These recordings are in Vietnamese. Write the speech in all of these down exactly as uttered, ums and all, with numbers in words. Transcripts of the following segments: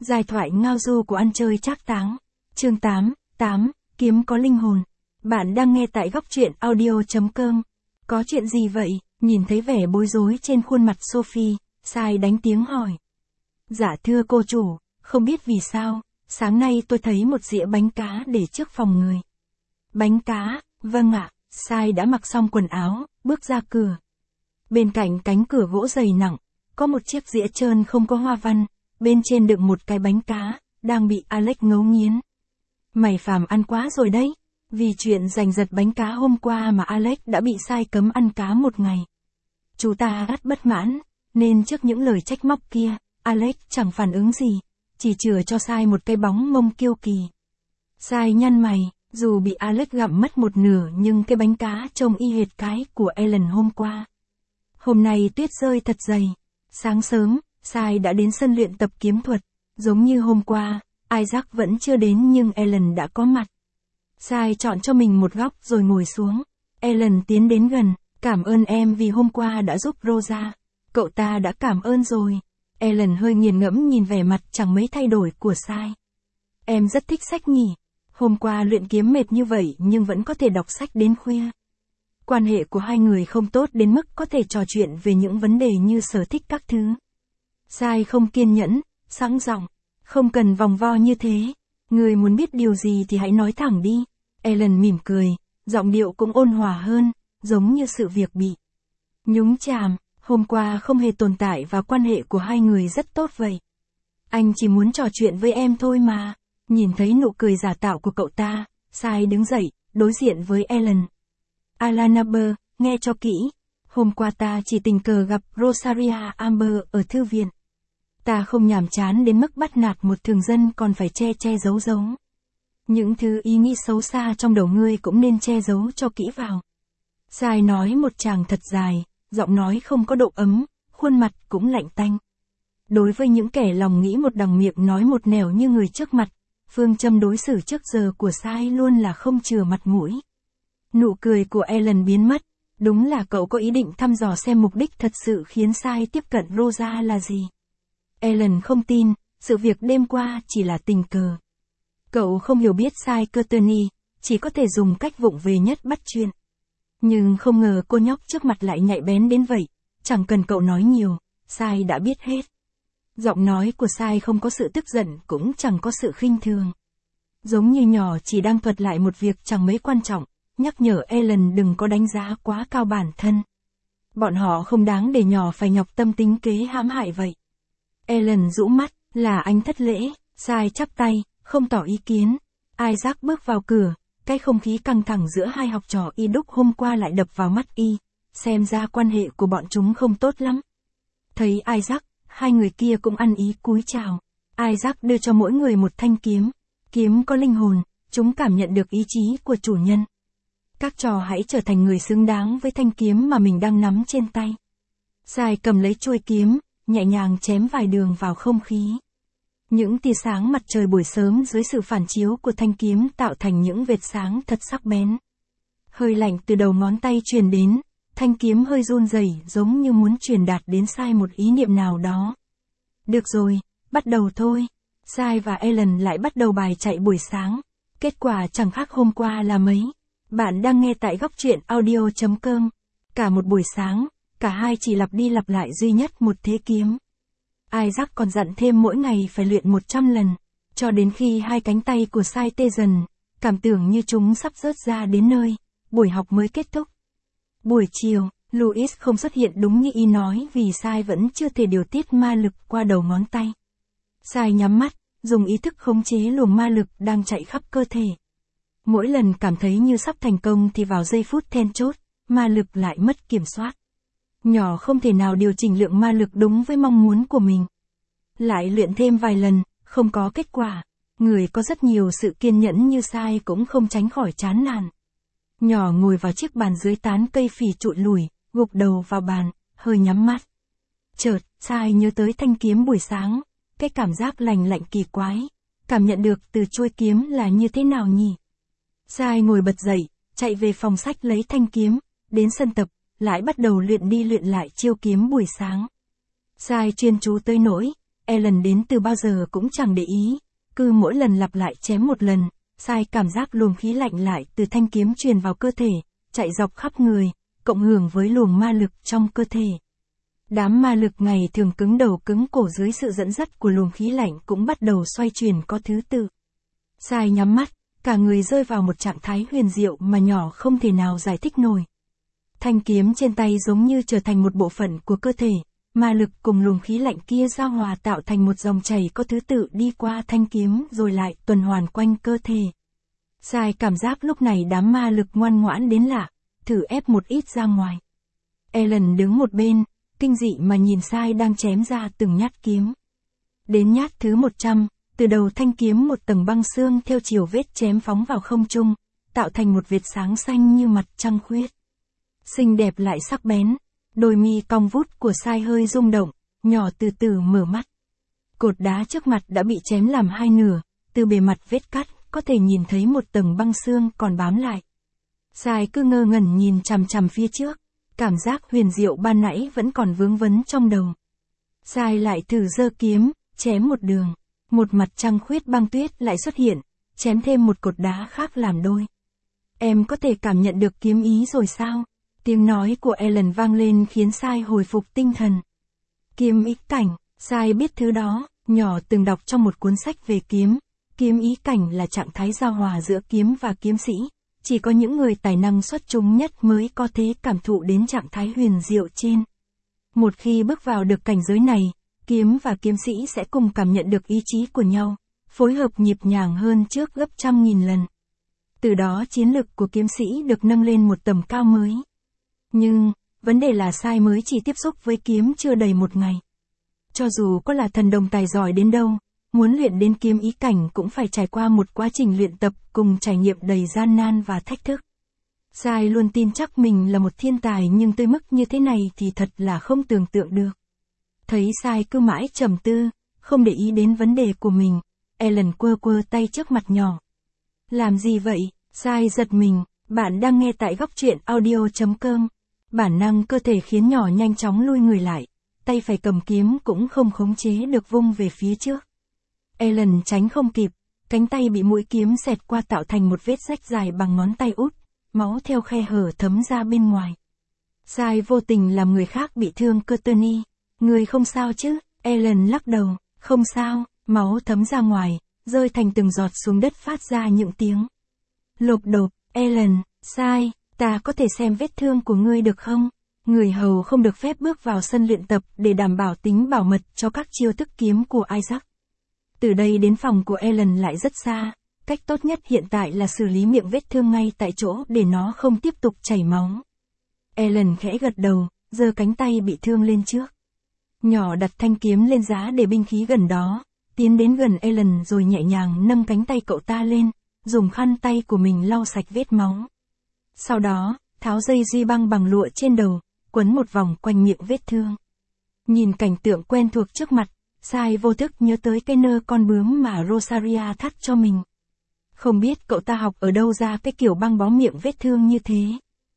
Giai thoại ngao du của ăn chơi trác táng. Chương tám, tám, kiếm có linh hồn. Bạn đang nghe tại góc truyện audio.com. Có chuyện gì vậy? Nhìn thấy vẻ bối rối trên khuôn mặt Sophie, Sai đánh tiếng hỏi. Dạ thưa cô chủ, không biết vì sao, sáng nay tôi thấy một dĩa bánh cá để trước phòng người. Bánh cá, vâng ạ, Sai đã mặc xong quần áo, bước ra cửa. Bên cạnh cánh cửa gỗ dày nặng, có một chiếc dĩa trơn không có hoa văn, bên trên đựng một cái bánh cá, đang bị Alex ngấu nghiến. Mày phàm ăn quá rồi đấy, vì chuyện giành giật bánh cá hôm qua mà Alex đã bị Sai cấm ăn cá một ngày. Chú ta rất bất mãn, nên trước những lời trách móc kia, Alex chẳng phản ứng gì, chỉ chừa cho Sai một cái bóng mông kiêu kỳ. Sai nhăn mày, dù bị Alex gặm mất một nửa nhưng cái bánh cá trông y hệt cái của Ellen hôm qua. Hôm nay tuyết rơi thật dày. Sáng sớm, Sai đã đến sân luyện tập kiếm thuật. Giống như hôm qua, Isaac vẫn chưa đến nhưng Ellen đã có mặt. Sai chọn cho mình một góc rồi ngồi xuống. Ellen tiến đến gần, cảm ơn em vì hôm qua đã giúp Rosa. Cậu ta đã cảm ơn rồi. Ellen hơi nghiền ngẫm nhìn vẻ mặt chẳng mấy thay đổi của Sai. Em rất thích sách nhỉ. Hôm qua luyện kiếm mệt như vậy nhưng vẫn có thể đọc sách đến khuya. Quan hệ của hai người không tốt đến mức có thể trò chuyện về những vấn đề như sở thích các thứ. Sai không kiên nhẫn, sẵn giọng, không cần vòng vo như thế. Người muốn biết điều gì thì hãy nói thẳng đi. Ellen mỉm cười, giọng điệu cũng ôn hòa hơn, giống như sự việc bị nhúng chàm, hôm qua không hề tồn tại và quan hệ của hai người rất tốt vậy. Anh chỉ muốn trò chuyện với em thôi mà. Nhìn thấy nụ cười giả tạo của cậu ta, Sai đứng dậy, đối diện với Ellen. Alanaber, nghe cho kỹ. Hôm qua ta chỉ tình cờ gặp Rosaria Amber ở thư viện. Ta không nhàm chán đến mức bắt nạt một thường dân còn phải che che giấu giấu. Những thứ ý nghĩ xấu xa trong đầu ngươi cũng nên che giấu cho kỹ vào. Sai nói một tràng thật dài, giọng nói không có độ ấm, khuôn mặt cũng lạnh tanh. Đối với những kẻ lòng nghĩ một đằng miệng nói một nẻo như người trước mặt, phương châm đối xử trước giờ của Sai luôn là không chừa mặt mũi. Nụ cười của Ellen biến mất, đúng là cậu có ý định thăm dò xem mục đích thật sự khiến Sai tiếp cận Rosa là gì. Ellen không tin, sự việc đêm qua chỉ là tình cờ. Cậu không hiểu biết Sai Courtney, chỉ có thể dùng cách vụng về nhất bắt chuyện. Nhưng không ngờ cô nhóc trước mặt lại nhạy bén đến vậy, chẳng cần cậu nói nhiều, Sai đã biết hết. Giọng nói của Sai không có sự tức giận cũng chẳng có sự khinh thường. Giống như nhỏ chỉ đang thuật lại một việc chẳng mấy quan trọng, nhắc nhở Ellen đừng có đánh giá quá cao bản thân. Bọn họ không đáng để nhỏ phải nhọc tâm tính kế hãm hại vậy. Ellen rũ mắt, là anh thất lễ. Sai chắp tay, không tỏ ý kiến. Isaac bước vào cửa, cái không khí căng thẳng giữa hai học trò y đúc hôm qua lại đập vào mắt y, xem ra quan hệ của bọn chúng không tốt lắm. Thấy Isaac, hai người kia cũng ăn ý cúi chào. Isaac đưa cho mỗi người một thanh kiếm. Kiếm có linh hồn, chúng cảm nhận được ý chí của chủ nhân. Các trò hãy trở thành người xứng đáng với thanh kiếm mà mình đang nắm trên tay. Sai cầm lấy chuôi kiếm, nhẹ nhàng chém vài đường vào không khí. Những tia sáng mặt trời buổi sớm dưới sự phản chiếu của thanh kiếm tạo thành những vệt sáng thật sắc bén. Hơi lạnh từ đầu ngón tay truyền đến, thanh kiếm hơi run rẩy giống như muốn truyền đạt đến Sai một ý niệm nào đó. Được rồi, bắt đầu thôi. Sai và Ellen lại bắt đầu bài chạy buổi sáng. Kết quả chẳng khác hôm qua là mấy. Bạn đang nghe tại góc truyện audio.com. Cả một buổi sáng, cả hai chỉ lặp đi lặp lại duy nhất một thế kiếm. Isaac còn dặn thêm mỗi ngày phải luyện một trăm lần, cho đến khi hai cánh tay của Sai tê dần, cảm tưởng như chúng sắp rớt ra đến nơi, buổi học mới kết thúc. Buổi chiều, Louis không xuất hiện đúng như y nói vì Sai vẫn chưa thể điều tiết ma lực qua đầu ngón tay. Sai nhắm mắt, dùng ý thức khống chế luồng ma lực đang chạy khắp cơ thể. Mỗi lần cảm thấy như sắp thành công thì vào giây phút then chốt, ma lực lại mất kiểm soát. Nhỏ không thể nào điều chỉnh lượng ma lực đúng với mong muốn của mình. Lại luyện thêm vài lần, không có kết quả. Người có rất nhiều sự kiên nhẫn như Sai cũng không tránh khỏi chán nản. Nhỏ ngồi vào chiếc bàn dưới tán cây phì trụi lủi, gục đầu vào bàn, hơi nhắm mắt. Chợt, Sai nhớ tới thanh kiếm buổi sáng, cái cảm giác lành lạnh kỳ quái. Cảm nhận được từ chuôi kiếm là như thế nào nhỉ? Sai ngồi bật dậy, chạy về phòng sách lấy thanh kiếm, đến sân tập, lại bắt đầu luyện đi luyện lại chiêu kiếm buổi sáng. Sai chuyên chú tới nỗi, Ellen đến từ bao giờ cũng chẳng để ý, cứ mỗi lần lặp lại chém một lần, Sai cảm giác luồng khí lạnh lại từ thanh kiếm truyền vào cơ thể, chạy dọc khắp người, cộng hưởng với luồng ma lực trong cơ thể. Đám ma lực ngày thường cứng đầu cứng cổ dưới sự dẫn dắt của luồng khí lạnh cũng bắt đầu xoay chuyển có thứ tự. Sai nhắm mắt, cả người rơi vào một trạng thái huyền diệu mà nhỏ không thể nào giải thích nổi. Thanh kiếm trên tay giống như trở thành một bộ phận của cơ thể, ma lực cùng luồng khí lạnh kia giao hòa tạo thành một dòng chảy có thứ tự đi qua thanh kiếm rồi lại tuần hoàn quanh cơ thể. Sai cảm giác lúc này đám ma lực ngoan ngoãn đến lạ, thử ép một ít ra ngoài. Ellen đứng một bên, kinh dị mà nhìn Sai đang chém ra từng nhát kiếm. Đến nhát thứ một trăm, từ đầu thanh kiếm một tầng băng xương theo chiều vết chém phóng vào không trung, tạo thành một vệt sáng xanh như mặt trăng khuyết. Xinh đẹp lại sắc bén, đôi mi cong vút của Sai hơi rung động, nhỏ từ từ mở mắt. Cột đá trước mặt đã bị chém làm hai nửa, từ bề mặt vết cắt, có thể nhìn thấy một tầng băng xương còn bám lại. Sai cứ ngơ ngẩn nhìn chằm chằm phía trước, cảm giác huyền diệu ban nãy vẫn còn vướng vấn trong đầu. Sai lại thử giơ kiếm, chém một đường, một mặt trăng khuyết băng tuyết lại xuất hiện, chém thêm một cột đá khác làm đôi. Em có thể cảm nhận được kiếm ý rồi sao? Tiếng nói của Ellen vang lên khiến Sai hồi phục tinh thần. Kiếm ý cảnh, Sai biết thứ đó, nhỏ từng đọc trong một cuốn sách về kiếm. Kiếm ý cảnh là trạng thái giao hòa giữa kiếm và kiếm sĩ. Chỉ có những người tài năng xuất chúng nhất mới có thể cảm thụ đến trạng thái huyền diệu trên. Một khi bước vào được cảnh giới này, kiếm và kiếm sĩ sẽ cùng cảm nhận được ý chí của nhau, phối hợp nhịp nhàng hơn trước gấp trăm nghìn lần. Từ đó chiến lực của kiếm sĩ được nâng lên một tầm cao mới. Nhưng, vấn đề là Sai mới chỉ tiếp xúc với kiếm chưa đầy một ngày. Cho dù có là thần đồng tài giỏi đến đâu, muốn luyện đến kiếm ý cảnh cũng phải trải qua một quá trình luyện tập cùng trải nghiệm đầy gian nan và thách thức. Sai luôn tin chắc mình là một thiên tài nhưng tới mức như thế này thì thật là không tưởng tượng được. Thấy Sai cứ mãi trầm tư, không để ý đến vấn đề của mình, Ellen quơ quơ tay trước mặt nhỏ. Làm gì vậy? Sai giật mình, bạn đang nghe tại góc truyện audio chấm com. Bản năng cơ thể khiến nhỏ nhanh chóng lui người lại, tay phải cầm kiếm cũng không khống chế được vung về phía trước. Ellen tránh không kịp, cánh tay bị mũi kiếm xẹt qua tạo thành một vết rách dài bằng ngón tay út, máu theo khe hở thấm ra bên ngoài. Sai vô tình làm người khác bị thương cơ Tony. Người không sao chứ? Ellen lắc đầu, không sao, máu thấm ra ngoài, rơi thành từng giọt xuống đất phát ra những tiếng lộp độp. Ellen, Sai, ta có thể xem vết thương của ngươi được không? Người hầu không được phép bước vào sân luyện tập để đảm bảo tính bảo mật cho các chiêu thức kiếm của Isaac. Từ đây đến phòng của Ellen lại rất xa, cách tốt nhất hiện tại là xử lý miệng vết thương ngay tại chỗ để nó không tiếp tục chảy máu. Ellen khẽ gật đầu, giơ cánh tay bị thương lên trước. Nhỏ đặt thanh kiếm lên giá để binh khí gần đó, tiến đến gần Ellen rồi nhẹ nhàng nâng cánh tay cậu ta lên, dùng khăn tay của mình lau sạch vết máu. Sau đó, tháo dây duy băng bằng lụa trên đầu, quấn một vòng quanh miệng vết thương. Nhìn cảnh tượng quen thuộc trước mặt, Sai vô thức nhớ tới cái nơ con bướm mà Rosaria thắt cho mình. Không biết cậu ta học ở đâu ra cái kiểu băng bó miệng vết thương như thế.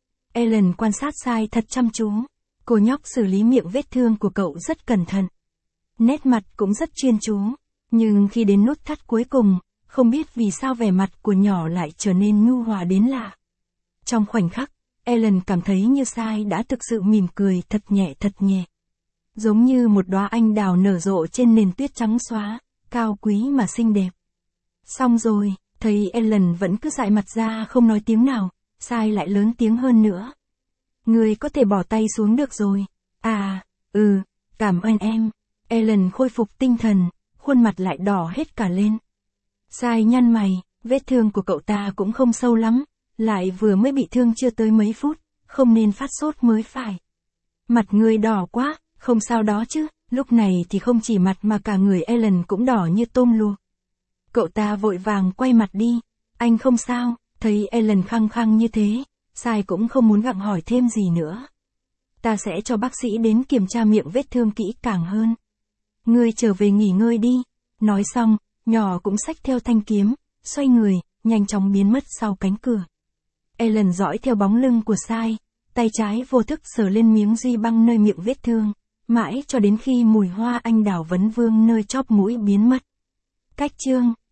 Ellen quan sát Sai thật chăm chú. Cô nhóc xử lý miệng vết thương của cậu rất cẩn thận. Nét mặt cũng rất chuyên chú. Nhưng khi đến nút thắt cuối cùng, không biết vì sao vẻ mặt của nhỏ lại trở nên nhu hòa đến lạ. Trong khoảnh khắc, Ellen cảm thấy như Sai đã thực sự mỉm cười thật nhẹ thật nhẹ. Giống như một đóa anh đào nở rộ trên nền tuyết trắng xóa, cao quý mà xinh đẹp. Xong rồi, thấy Ellen vẫn cứ dại mặt ra không nói tiếng nào, Sai lại lớn tiếng hơn nữa. Người có thể bỏ tay xuống được rồi. À, ừ, cảm ơn em. Ellen khôi phục tinh thần, khuôn mặt lại đỏ hết cả lên. Sai nhăn mày, vết thương của cậu ta cũng không sâu lắm, lại vừa mới bị thương chưa tới mấy phút, không nên phát sốt mới phải. Mặt người đỏ quá, không sao đó chứ, lúc này thì không chỉ mặt mà cả người Ellen cũng đỏ như tôm luộc. Cậu ta vội vàng quay mặt đi, anh không sao, thấy Ellen khăng khăng như thế, Sai cũng không muốn gặng hỏi thêm gì nữa. Ta sẽ cho bác sĩ đến kiểm tra miệng vết thương kỹ càng hơn. Ngươi trở về nghỉ ngơi đi. Nói xong, nhỏ cũng xách theo thanh kiếm, xoay người, nhanh chóng biến mất sau cánh cửa. Ellen dõi theo bóng lưng của Sai, tay trái vô thức sờ lên miếng duy băng nơi miệng vết thương, mãi cho đến khi mùi hoa anh đào vấn vương nơi chóp mũi biến mất. Cách chương